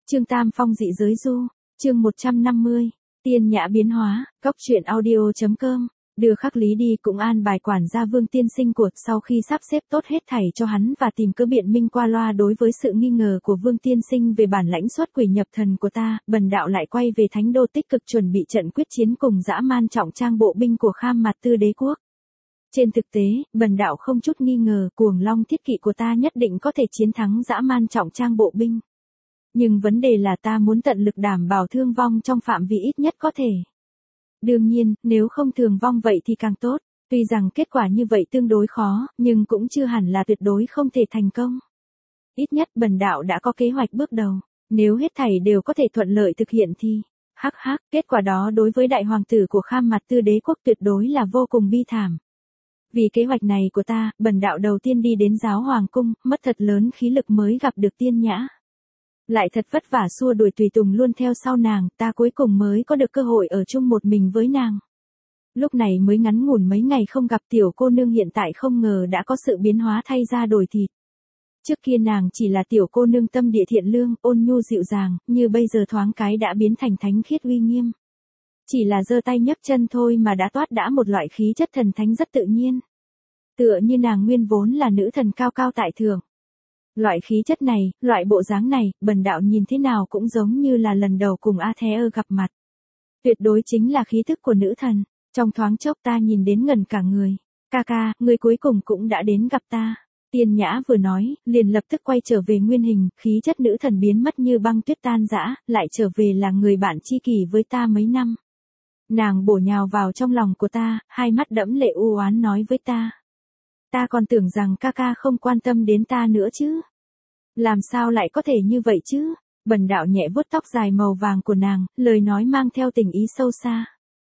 Chương Tam Phong dị giới du, chương 150, tiên nhã biến hóa, cóc truyện audio.com, đưa Khắc Lý đi cũng an bài quản gia Vương tiên sinh của sau khi sắp xếp tốt hết thảy cho hắn và tìm cớ biện minh qua loa đối với sự nghi ngờ của Vương tiên sinh về bản lãnh xuất quỷ nhập thần của ta, bần đạo lại quay về Thánh Đô tích cực chuẩn bị trận quyết chiến cùng dã man trọng trang bộ binh của Kham Mạt Tư đế quốc. Trên thực tế, bần đạo không chút nghi ngờ cuồng long thiết kỵ của ta nhất định có thể chiến thắng dã man trọng trang bộ binh. Nhưng vấn đề là ta muốn tận lực đảm bảo thương vong trong phạm vi ít nhất có thể. Đương nhiên, nếu không thương vong vậy thì càng tốt, tuy rằng kết quả như vậy tương đối khó, nhưng cũng chưa hẳn là tuyệt đối không thể thành công. Ít nhất bần đạo đã có kế hoạch bước đầu, nếu hết thảy đều có thể thuận lợi thực hiện thì, kết quả đó đối với đại hoàng tử của Kham Mạt Tư đế quốc tuyệt đối là vô cùng bi thảm. Vì kế hoạch này của ta, bần đạo đầu tiên đi đến giáo hoàng cung, mất thật lớn khí lực mới gặp được tiên nhã. Lại thật vất vả xua đuổi tùy tùng luôn theo sau nàng, ta cuối cùng mới có được cơ hội ở chung một mình với nàng. Lúc này mới ngắn ngủn mấy ngày không gặp tiểu cô nương hiện tại không ngờ đã có sự biến hóa thay da đổi thịt. Trước kia nàng chỉ là tiểu cô nương tâm địa thiện lương, ôn nhu dịu dàng, như bây giờ thoáng cái đã biến thành thánh khiết uy nghiêm. Chỉ là giơ tay nhấc chân thôi mà đã toát đã một loại khí chất thần thánh rất tự nhiên. Tựa như nàng nguyên vốn là nữ thần cao cao tại thượng. Loại khí chất này, loại bộ dáng này, bần đạo nhìn thế nào cũng giống như là lần đầu cùng Athea gặp mặt. Tuyệt đối chính là khí thức của nữ thần, trong thoáng chốc ta nhìn đến ngẩn cả người. Ca ca, ngươi cuối cùng cũng đã đến gặp ta. Tiên nhã vừa nói, liền lập tức quay trở về nguyên hình, khí chất nữ thần biến mất như băng tuyết tan rã, lại trở về là người bạn tri kỷ với ta mấy năm. Nàng bổ nhào vào trong lòng của ta, hai mắt đẫm lệ u oán nói với ta. Ta còn tưởng rằng ca ca không quan tâm đến ta nữa chứ. Làm sao lại có thể như vậy chứ? Bần đạo nhẹ vuốt tóc dài màu vàng của nàng, lời nói mang theo tình ý sâu xa.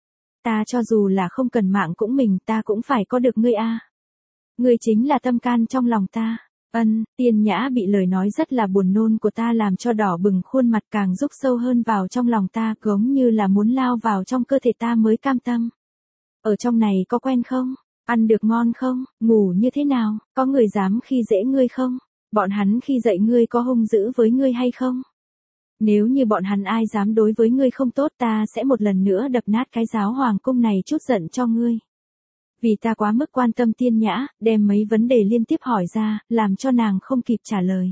Ta cho dù là không cần mạng cũng mình, ta cũng phải có được ngươi a. Ngươi chính là tâm can trong lòng ta. Tiên nhã bị lời nói rất là buồn nôn của ta làm cho đỏ bừng khuôn mặt càng rúc sâu hơn vào trong lòng ta, giống như là muốn lao vào trong cơ thể ta mới cam tâm. Ở trong này có quen không? Ăn được ngon không? Ngủ như thế nào? Có người dám khi dễ ngươi không? Bọn hắn khi dạy ngươi có hung dữ với ngươi hay không? Nếu như bọn hắn ai dám đối với ngươi không tốt ta sẽ một lần nữa đập nát cái giáo hoàng cung này chút giận cho ngươi. Vì ta quá mức quan tâm tiên nhã, đem mấy vấn đề liên tiếp hỏi ra, làm cho nàng không kịp trả lời.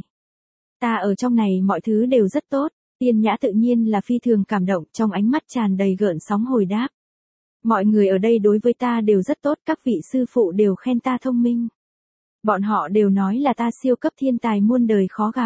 Ta ở trong này mọi thứ đều rất tốt, tiên nhã tự nhiên là phi thường cảm động, trong ánh mắt tràn đầy gợn sóng hồi đáp. Mọi người ở đây đối với ta đều rất tốt, các vị sư phụ đều khen ta thông minh. Bọn họ đều nói là ta siêu cấp thiên tài muôn đời khó gặp.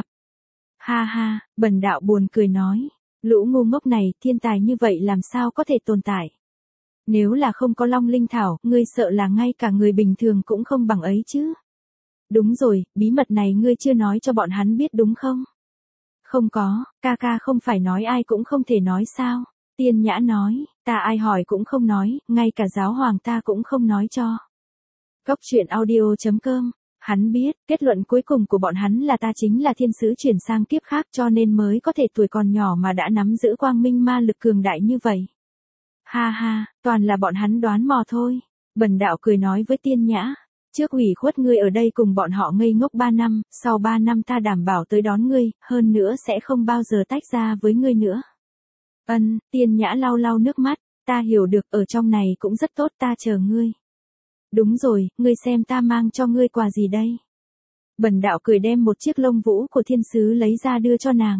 Ha ha, bần đạo buồn cười nói, lũ ngu ngốc này, thiên tài như vậy làm sao có thể tồn tại. Nếu là không có Long Linh Thảo, ngươi sợ là ngay cả người bình thường cũng không bằng ấy chứ. Đúng rồi, bí mật này ngươi chưa nói cho bọn hắn biết đúng không? Không có, ca ca không phải nói ai cũng không thể nói sao? Tiên nhã nói, ta ai hỏi cũng không nói, ngay cả giáo hoàng ta cũng không nói cho. Cóc truyện audio.com. Hắn biết, kết luận cuối cùng của bọn hắn là ta chính là thiên sứ chuyển sang kiếp khác cho nên mới có thể tuổi còn nhỏ mà đã nắm giữ quang minh ma lực cường đại như vậy. Ha ha, toàn là bọn hắn đoán mò thôi. Bần đạo cười nói với tiên nhã. Trước ủy khuất ngươi ở đây cùng bọn họ ngây ngốc 3 năm, sau 3 năm ta đảm bảo tới đón ngươi, hơn nữa sẽ không bao giờ tách ra với ngươi nữa. Tiên nhã lau lau nước mắt, ta hiểu được ở trong này cũng rất tốt ta chờ ngươi. Đúng rồi, ngươi xem ta mang cho ngươi quà gì đây? Bần đạo cười đem một chiếc lông vũ của thiên sứ lấy ra đưa cho nàng.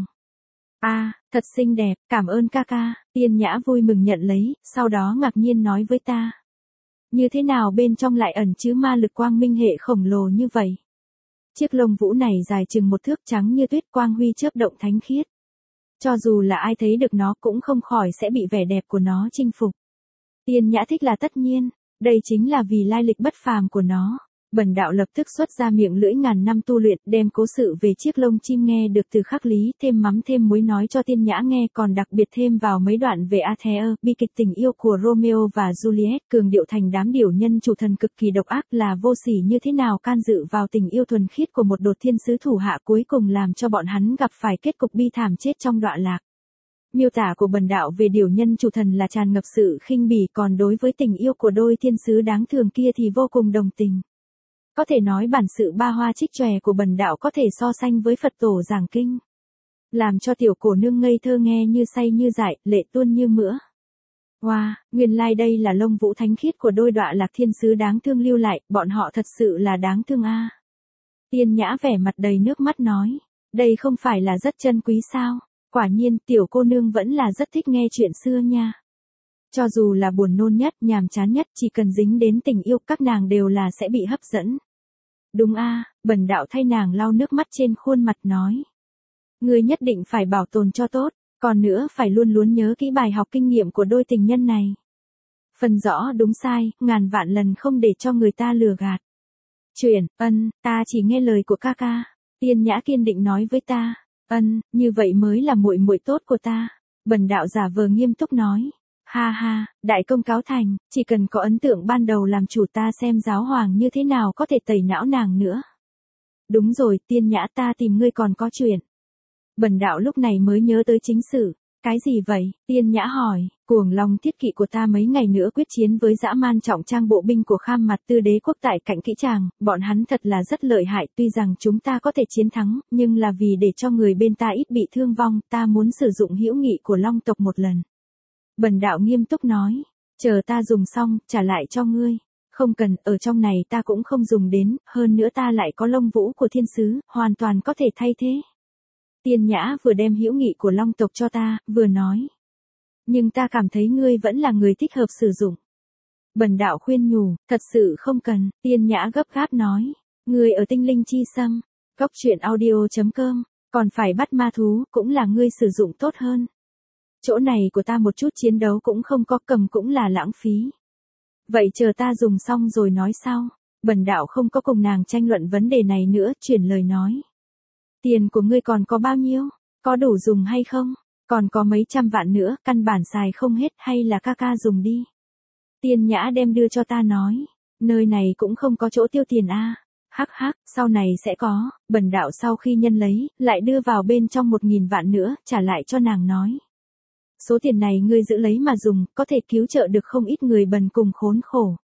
Thật xinh đẹp, cảm ơn ca ca, tiên nhã vui mừng nhận lấy, sau đó ngạc nhiên nói với ta. Như thế nào bên trong lại ẩn chứa ma lực quang minh hệ khổng lồ như vậy? Chiếc lông vũ này dài chừng 1 thước trắng như tuyết quang huy chớp động thánh khiết. Cho dù là ai thấy được nó cũng không khỏi sẽ bị vẻ đẹp của nó chinh phục. Tiên nhã thích là tất nhiên. Đây chính là vì lai lịch bất phàm của nó. Bần đạo lập tức xuất ra miệng lưỡi ngàn năm tu luyện, đem cố sự về chiếc lông chim nghe được từ Khắc Lý, thêm mắm thêm muối nói cho tiên nhã nghe, còn đặc biệt thêm vào mấy đoạn về Athea, bi kịch tình yêu của Romeo và Juliet, cường điệu thành đám điểu nhân chủ thần cực kỳ độc ác là vô sỉ như thế nào can dự vào tình yêu thuần khiết của một đột thiên sứ thủ hạ, cuối cùng làm cho bọn hắn gặp phải kết cục bi thảm chết trong đọa lạc. Miêu tả của bần đạo về điểu nhân chủ thần là tràn ngập sự khinh bỉ, còn đối với tình yêu của đôi thiên sứ đáng thương kia thì vô cùng đồng tình. Có thể nói bản sự ba hoa trích chòe của bần đạo có thể so sánh với Phật tổ giảng kinh. làm cho tiểu cổ nương ngây thơ nghe như say như dại, lệ tuôn như mữa. Wow, nguyên lai đây là lông vũ thánh khiết của đôi đọa lạc thiên sứ đáng thương lưu lại, bọn họ thật sự là đáng thương a. Tiên Nhã vẻ mặt đầy nước mắt nói, đây không phải là rất chân quý sao, quả nhiên tiểu cô nương vẫn là rất thích nghe chuyện xưa nha. Cho dù là buồn nôn nhất, nhàm chán nhất, chỉ cần dính đến tình yêu các nàng đều là sẽ bị hấp dẫn. Đúng a, Bần đạo thay nàng lau nước mắt trên khuôn mặt nói. Ngươi nhất định phải bảo tồn cho tốt, còn nữa phải luôn luôn nhớ kỹ bài học kinh nghiệm của đôi tình nhân này. Phân rõ đúng sai, ngàn vạn lần không để cho người ta lừa gạt. Ta chỉ nghe lời của ca ca. Tiên Nhã kiên định nói với ta. Như vậy mới là muội muội tốt của ta. Bần đạo giả vờ nghiêm túc nói. Ha ha, đại công cáo thành, chỉ cần có ấn tượng ban đầu làm chủ ta xem giáo hoàng như thế nào có thể tẩy não nàng nữa. Đúng rồi, Tiên Nhã ta tìm ngươi còn có chuyện. Bần đạo lúc này mới nhớ tới chính sự. Cái gì vậy? Tiên Nhã hỏi, cuồng long thiết kỵ của ta mấy ngày nữa quyết chiến với dã man trọng trang bộ binh của Kham Mặt Tư đế quốc tại cạnh kỹ tràng, bọn hắn thật là rất lợi hại, tuy rằng chúng ta có thể chiến thắng, nhưng là vì để cho người bên ta ít bị thương vong, ta muốn sử dụng hữu nghị của long tộc một lần. Bần đạo nghiêm túc nói, chờ ta dùng xong, trả lại cho ngươi. Không cần, ở trong này ta cũng không dùng đến, hơn nữa ta lại có lông vũ của thiên sứ, hoàn toàn có thể thay thế. Tiên Nhã vừa đem hữu nghị của long tộc cho ta, vừa nói. Nhưng ta cảm thấy ngươi vẫn là người thích hợp sử dụng. Bần đạo khuyên nhủ, thật sự không cần, Tiên Nhã gấp gáp nói. Ngươi ở Tinh Linh Chi Sâm, cóc truyện audio.com, còn phải bắt ma thú, cũng là ngươi sử dụng tốt hơn. Chỗ này của ta một chút chiến đấu cũng không có, cầm cũng là lãng phí. Vậy chờ ta dùng xong rồi nói sau. Bần đạo không có cùng nàng tranh luận vấn đề này nữa, chuyển lời nói. Tiền của ngươi còn có bao nhiêu? Có đủ dùng hay không? Còn có mấy trăm vạn nữa, căn bản xài không hết, hay là ca ca dùng đi. Tiên Nhã đem đưa cho ta nói. Nơi này cũng không có chỗ tiêu tiền a. Hắc hắc, sau này sẽ có. Bần đạo sau khi nhân lấy, lại đưa vào bên trong 1.000 vạn nữa, trả lại cho nàng nói. Số tiền này ngươi giữ lấy mà dùng, có thể cứu trợ được không ít người bần cùng khốn khổ.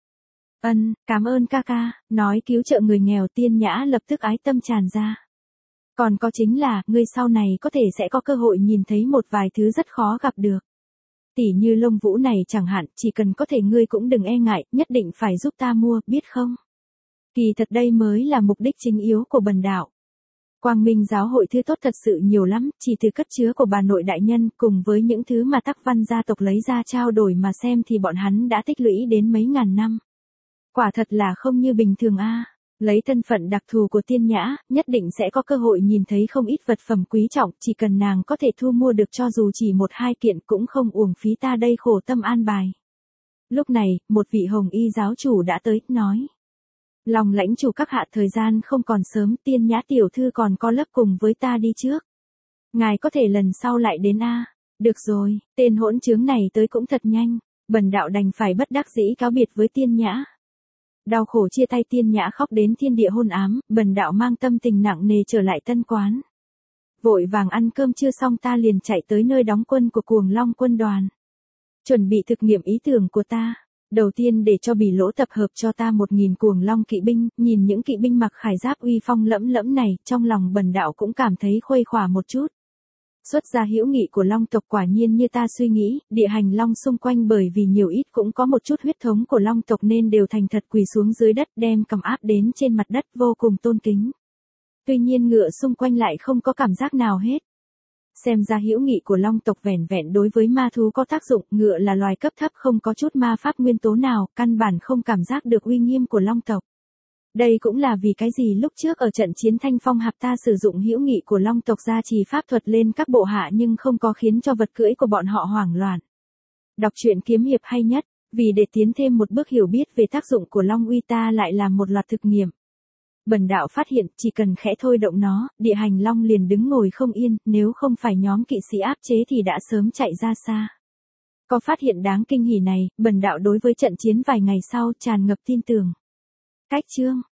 Cảm ơn ca ca, nói cứu trợ người nghèo. Tiên Nhã lập tức ái tâm tràn ra. Còn có chính là, ngươi sau này có thể sẽ có cơ hội nhìn thấy một vài thứ rất khó gặp được. Tỉ như lông vũ này chẳng hạn, chỉ cần có thể ngươi cũng đừng e ngại, nhất định phải giúp ta mua, biết không? Kỳ thật đây mới là mục đích chính yếu của bần đạo. Quang Minh giáo hội thứ tốt thật sự nhiều lắm, chỉ từ cất chứa của bà nội đại nhân, cùng với những thứ mà Tắc Văn gia tộc lấy ra trao đổi mà xem thì bọn hắn đã tích lũy đến mấy ngàn năm. Quả thật là không như bình thường a. Lấy thân phận đặc thù của Tiên Nhã, nhất định sẽ có cơ hội nhìn thấy không ít vật phẩm quý trọng, chỉ cần nàng có thể thu mua được cho dù chỉ 1-2 kiện cũng không uổng phí ta đây khổ tâm an bài. Lúc này, một vị hồng y giáo chủ đã tới, nói. Lòng lãnh chủ các hạ, thời gian không còn sớm, Tiên Nhã tiểu thư còn có lớp cùng với ta đi trước. Ngài có thể lần sau lại đến a. Được rồi, tên hỗn trướng này tới cũng thật nhanh, bần đạo đành phải bất đắc dĩ cáo biệt với Tiên Nhã. Đau khổ chia tay, Tiên Nhã khóc đến thiên địa hôn ám, bần đạo mang tâm tình nặng nề trở lại tân quán. Vội vàng ăn cơm chưa xong ta liền chạy tới nơi đóng quân của Cuồng Long quân đoàn. Chuẩn bị thực nghiệm ý tưởng của ta. Đầu tiên để cho Bỉ Lỗ tập hợp cho ta 1.000 Cuồng Long kỵ binh, nhìn những kỵ binh mặc khải giáp uy phong lẫm lẫm này, trong lòng bần đạo cũng cảm thấy khuây khỏa một chút. Xuất ra hữu nghị của Long tộc quả nhiên như ta suy nghĩ, địa hành Long xung quanh bởi vì nhiều ít cũng có một chút huyết thống của Long tộc nên đều thành thật quỳ xuống dưới đất đem cầm áp đến trên mặt đất vô cùng tôn kính. Tuy nhiên ngựa xung quanh lại không có cảm giác nào hết. Xem ra hữu nghị của Long tộc vẻn vẹn đối với ma thú có tác dụng, ngựa là loài cấp thấp không có chút ma pháp nguyên tố nào, căn bản không cảm giác được uy nghiêm của Long tộc. Đây cũng là vì cái gì lúc trước ở trận chiến Thanh Phong Hạp ta sử dụng hữu nghị của Long tộc gia trì pháp thuật lên các bộ hạ nhưng không có khiến cho vật cưỡi của bọn họ hoảng loạn. Đọc truyện kiếm hiệp hay nhất, vì để tiến thêm một bước hiểu biết về tác dụng của Long uy ta lại làm một loạt thực nghiệm. Bần đạo phát hiện chỉ cần khẽ thôi động nó, địa hành Long liền đứng ngồi không yên, nếu không phải nhóm kỵ sĩ áp chế thì đã sớm chạy ra xa. Có phát hiện đáng kinh hỉ này, bần đạo đối với trận chiến vài ngày sau tràn ngập tin tưởng. Cách chương